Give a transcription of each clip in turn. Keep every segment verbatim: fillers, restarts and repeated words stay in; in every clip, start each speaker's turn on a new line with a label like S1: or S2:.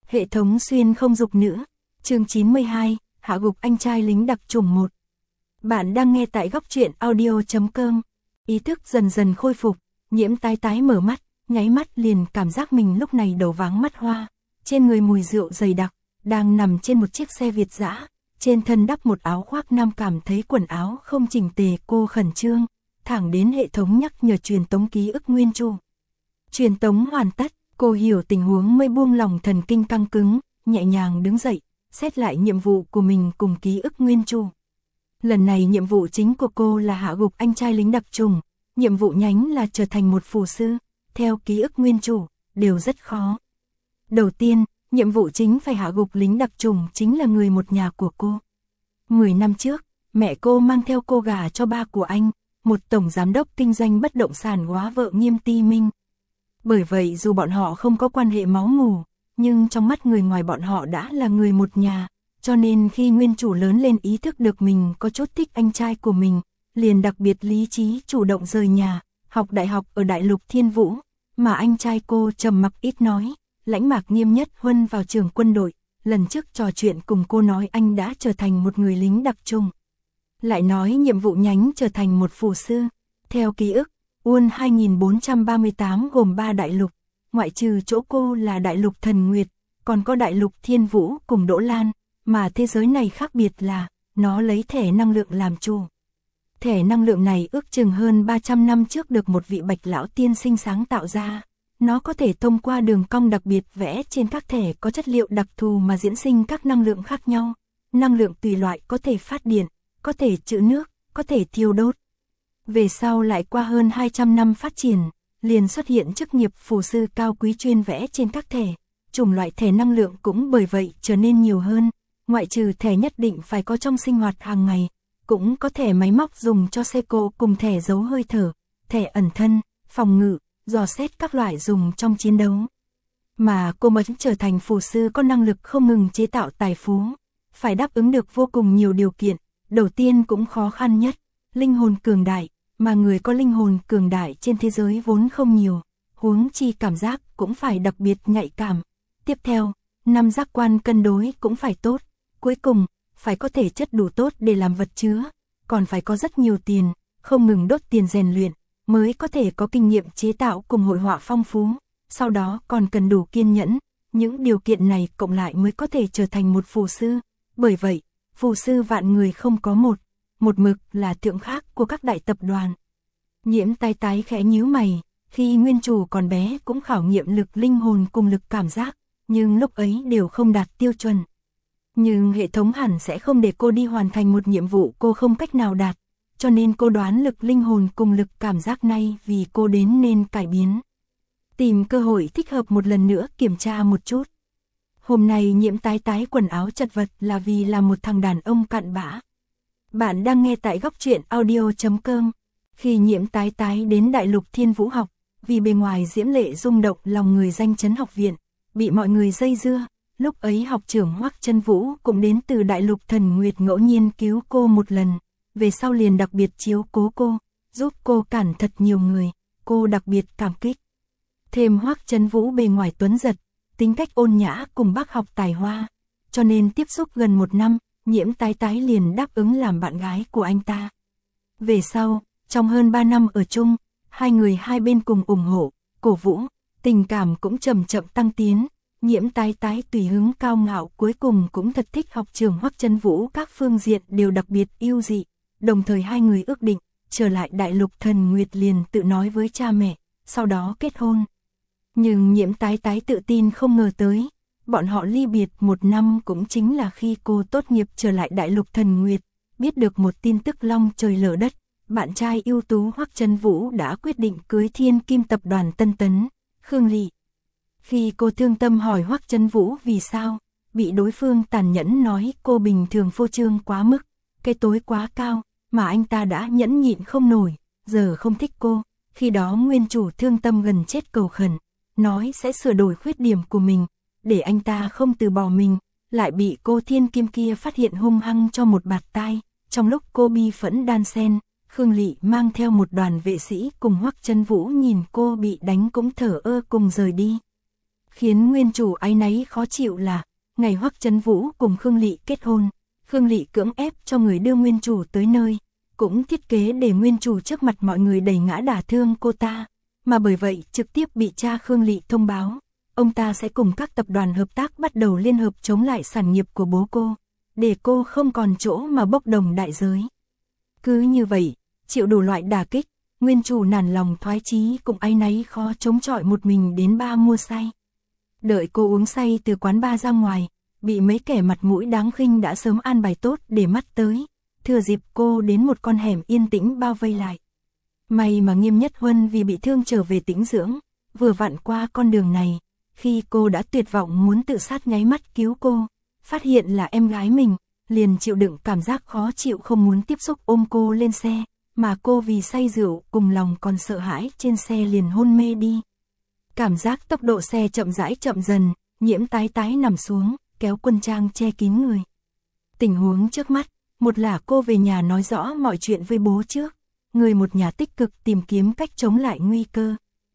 S1: Hệ thống xuyên không dục nữ, chương chín mươi hai, hạ gục anh trai lính đặc chủng một. Bạn đang nghe tại góc truyện audio chấm com. Ý thức dần dần khôi phục, Nhiễm tái tái mở mắt, nháy mắt liền cảm giác mình lúc này đầu váng mắt hoa, trên người mùi rượu dày đặc, đang nằm trên một chiếc xe Việt dã, trên thân đắp một áo khoác nam, cảm thấy quần áo không chỉnh tề, cô khẩn trương, thẳng đến hệ thống nhắc nhở truyền tống ký ức nguyên chu. Truyền tống hoàn tất, cô hiểu tình huống mới buông lòng thần kinh căng cứng, nhẹ nhàng đứng dậy, xét lại nhiệm vụ của mình cùng ký ức nguyên chu. Lần này nhiệm vụ chính của cô là hạ gục anh trai lính đặc chủng, nhiệm vụ nhánh là trở thành một phù sư, theo ký ức nguyên chủ, đều rất khó. Đầu tiên, nhiệm vụ chính phải hạ gục lính đặc chủng chính là người một nhà của cô. Mười năm trước, mẹ cô mang theo cô gả cho ba của anh, một tổng giám đốc kinh doanh bất động sản góa vợ Nghiêm Ti Minh. Bởi vậy dù bọn họ không có quan hệ máu mủ, nhưng trong mắt người ngoài bọn họ đã là người một nhà, cho nên khi nguyên chủ lớn lên ý thức được mình có chút thích anh trai của mình, liền đặc biệt lý trí chủ động rời nhà, học đại học ở Đại Lục Thiên Vũ, mà anh trai cô trầm mặc ít nói, lãnh mạc nghiêm nhất huân vào trường quân đội, lần trước trò chuyện cùng cô nói anh đã trở thành một người lính đặc chủng. Lại nói nhiệm vụ nhánh trở thành một phù sư, theo ký ức, Uôn hai nghìn bốn trăm ba mươi tám gồm ba đại lục, ngoại trừ chỗ cô là Đại Lục Thần Nguyệt, còn có Đại Lục Thiên Vũ cùng Đỗ Lan, mà thế giới này khác biệt là, nó lấy thẻ năng lượng làm chủ. Thẻ năng lượng này ước chừng hơn ba trăm năm trước được một vị Bạch lão tiên sinh sáng tạo ra. Nó có thể thông qua đường cong đặc biệt vẽ trên các thẻ có chất liệu đặc thù mà diễn sinh các năng lượng khác nhau. Năng lượng tùy loại có thể phát điện, có thể trữ nước, có thể thiêu đốt. Về sau lại qua hơn hai trăm năm phát triển, liền xuất hiện chức nghiệp phù sư cao quý chuyên vẽ trên các thẻ. Chủng loại thẻ năng lượng cũng bởi vậy trở nên nhiều hơn, ngoại trừ thẻ nhất định phải có trong sinh hoạt hàng ngày, cũng có thẻ máy móc dùng cho xe cộ cùng thẻ giấu hơi thở, thẻ ẩn thân, phòng ngự, dò xét các loại dùng trong chiến đấu. Mà cô mới trở thành phù sư có năng lực không ngừng chế tạo tài phú, phải đáp ứng được vô cùng nhiều điều kiện, đầu tiên cũng khó khăn nhất, linh hồn cường đại, mà người có linh hồn cường đại trên thế giới vốn không nhiều, huống chi cảm giác cũng phải đặc biệt nhạy cảm. Tiếp theo, năm giác quan cân đối cũng phải tốt, cuối cùng, phải có thể chất đủ tốt để làm vật chứa, còn phải có rất nhiều tiền, không ngừng đốt tiền rèn luyện, mới có thể có kinh nghiệm chế tạo cùng hội họa phong phú, sau đó còn cần đủ kiên nhẫn, những điều kiện này cộng lại mới có thể trở thành một phù sư, bởi vậy, phù sư vạn người không có một, một mực là tượng khác của các đại tập đoàn. Nhiễm tái tái khẽ nhíu mày, khi nguyên chủ còn bé cũng khảo nghiệm lực linh hồn cùng lực cảm giác, nhưng lúc ấy đều không đạt tiêu chuẩn. Nhưng hệ thống hẳn sẽ không để cô đi hoàn thành một nhiệm vụ cô không cách nào đạt, cho nên cô đoán lực linh hồn cùng lực cảm giác này vì cô đến nên cải biến. Tìm cơ hội thích hợp một lần nữa kiểm tra một chút. Hôm nay Nhiễm tái tái quần áo chật vật là vì là một thằng đàn ông cặn bã. Bạn đang nghe tại góc truyện audio chấm com. Khi Nhiễm tái tái đến Đại Lục Thiên Vũ học, vì bề ngoài diễm lệ rung động lòng người danh chấn học viện, bị mọi người dây dưa. Lúc ấy học trưởng Hoắc Chân Vũ cũng đến từ Đại Lục Thần Nguyệt ngẫu nhiên cứu cô một lần, về sau liền đặc biệt chiếu cố cô, giúp cô cản thật nhiều người, cô đặc biệt cảm kích. Thêm Hoắc Chân Vũ bề ngoài tuấn giật, tính cách ôn nhã cùng bác học tài hoa, cho nên tiếp xúc gần một năm, Nhiễm tái tái liền đáp ứng làm bạn gái của anh ta. Về sau, trong hơn ba năm ở chung, hai người hai bên cùng ủng hộ, cổ vũ, tình cảm cũng chậm chậm tăng tiến. Nhiễm tái tái tùy hứng cao ngạo cuối cùng cũng thật thích học trưởng Hoắc Chân Vũ, các phương diện đều đặc biệt yêu dị, đồng thời hai người ước định, trở lại Đại Lục Thần Nguyệt liền tự nói với cha mẹ, sau đó kết hôn. Nhưng Nhiễm tái tái tự tin không ngờ tới, bọn họ ly biệt một năm cũng chính là khi cô tốt nghiệp trở lại Đại Lục Thần Nguyệt, biết được một tin tức long trời lở đất, bạn trai ưu tú Hoắc Chân Vũ đã quyết định cưới Thiên Kim tập đoàn Tân Tấn, Khương Lị. Khi cô thương tâm hỏi Hoắc Chân Vũ vì sao, bị đối phương tàn nhẫn nói cô bình thường phô trương quá mức, cái tối quá cao, mà anh ta đã nhẫn nhịn không nổi, giờ không thích cô. Khi đó nguyên chủ thương tâm gần chết cầu khẩn, nói sẽ sửa đổi khuyết điểm của mình, để anh ta không từ bỏ mình, lại bị cô Thiên Kim kia phát hiện hung hăng cho một bạt tai. Trong lúc cô bi phẫn đan sen, Khương Lị mang theo một đoàn vệ sĩ cùng Hoắc Chân Vũ nhìn cô bị đánh cũng thở ơ cùng rời đi. Khiến nguyên chủ áy náy khó chịu là, ngày Hoắc Chấn Vũ cùng Khương Lị kết hôn, Khương Lị cưỡng ép cho người đưa nguyên chủ tới nơi, cũng thiết kế để nguyên chủ trước mặt mọi người đẩy ngã đả thương cô ta, mà bởi vậy trực tiếp bị cha Khương Lị thông báo, ông ta sẽ cùng các tập đoàn hợp tác bắt đầu liên hợp chống lại sản nghiệp của bố cô, để cô không còn chỗ mà bốc đồng đại giới. Cứ như vậy, chịu đủ loại đả kích, nguyên chủ nản lòng thoái chí cùng áy náy khó chống chọi một mình đến bar mua say. Đợi cô uống say từ quán bar ra ngoài, bị mấy kẻ mặt mũi đáng khinh đã sớm an bài tốt để mắt tới, thừa dịp cô đến một con hẻm yên tĩnh bao vây lại. May mà Nghiêm Nhất Huân vì bị thương trở về tĩnh dưỡng, vừa vặn qua con đường này, khi cô đã tuyệt vọng muốn tự sát nháy mắt cứu cô, phát hiện là em gái mình, liền chịu đựng cảm giác khó chịu không muốn tiếp xúc ôm cô lên xe, mà cô vì say rượu cùng lòng còn sợ hãi trên xe liền hôn mê đi. Cảm giác tốc độ xe chậm rãi chậm dần, Nhiễm tái tái nằm xuống, kéo quân trang che kín người. Tình huống trước mắt, một là cô về nhà nói rõ mọi chuyện với bố trước, người một nhà tích cực tìm kiếm cách chống lại nguy cơ.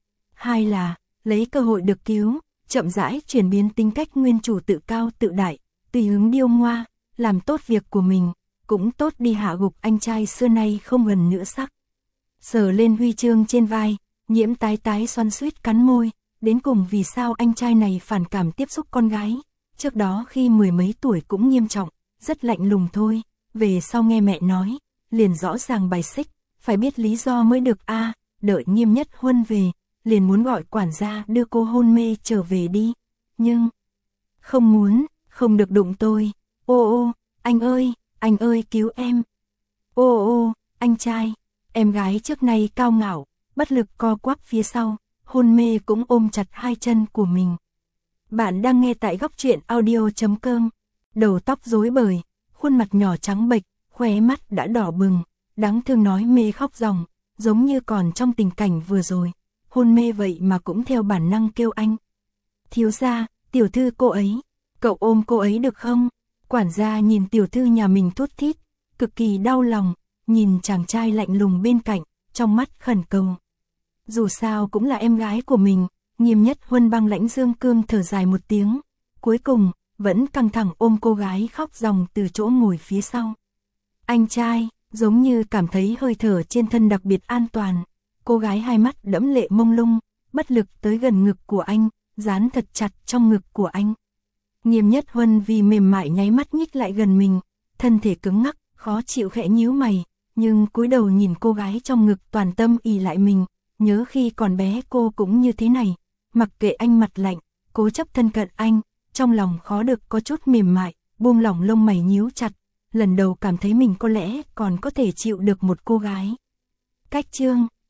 S1: Hai là, lấy cơ hội được cứu, chậm rãi chuyển biến tính cách nguyên chủ tự cao tự đại, tùy hứng điêu ngoa, làm tốt việc của mình, cũng tốt đi hạ gục anh trai xưa nay không gần nữa sắc. Sờ lên huy chương trên vai, Nhiễm tái tái xoắn xuýt cắn môi, đến cùng vì sao anh trai này phản cảm tiếp xúc con gái, trước đó khi mười mấy tuổi cũng nghiêm trọng, rất lạnh lùng thôi, về sau nghe mẹ nói, liền rõ ràng bài xích, phải biết lý do mới được a. À, đợi Nghiêm Nhất Huân về, liền muốn gọi quản gia đưa cô hôn mê trở về đi, nhưng không muốn, không được đụng tôi, ô ô, anh ơi, anh ơi cứu em, ô ô, anh trai, em gái trước nay cao ngạo, bất lực co quắp phía sau, hôn mê cũng ôm chặt hai chân của mình. Bạn đang nghe tại góc truyện audio chấm com, đầu tóc rối bời, khuôn mặt nhỏ trắng bệch, khóe mắt đã đỏ bừng, đáng thương nói mê khóc ròng, giống như còn trong tình cảnh vừa rồi, hôn mê vậy mà cũng theo bản năng kêu anh. Thiếu gia, tiểu thư cô ấy, cậu ôm cô ấy được không? Quản gia nhìn tiểu thư nhà mình thút thít, cực kỳ đau lòng, nhìn chàng trai lạnh lùng bên cạnh, trong mắt khẩn cầu. Dù sao cũng là em gái của mình, Nghiêm Nhất Huân băng lãnh dương cương thở dài một tiếng, cuối cùng, vẫn căng thẳng ôm cô gái khóc ròng từ chỗ ngồi phía sau. Anh trai, giống như cảm thấy hơi thở trên thân đặc biệt an toàn, cô gái hai mắt đẫm lệ mông lung, bất lực tới gần ngực của anh, dán thật chặt trong ngực của anh. Nghiêm Nhất Huân vì mềm mại nháy mắt nhích lại gần mình, thân thể cứng ngắc, khó chịu khẽ nhíu mày, nhưng cúi đầu nhìn cô gái trong ngực toàn tâm ỷ lại mình, nhớ khi còn bé cô cũng như thế này, mặc kệ anh mặt lạnh, cố chấp thân cận anh, trong lòng khó được có chút mềm mại, buông lỏng lông mày nhíu chặt, lần đầu cảm thấy mình có lẽ còn có thể chịu được một cô gái. Cách chương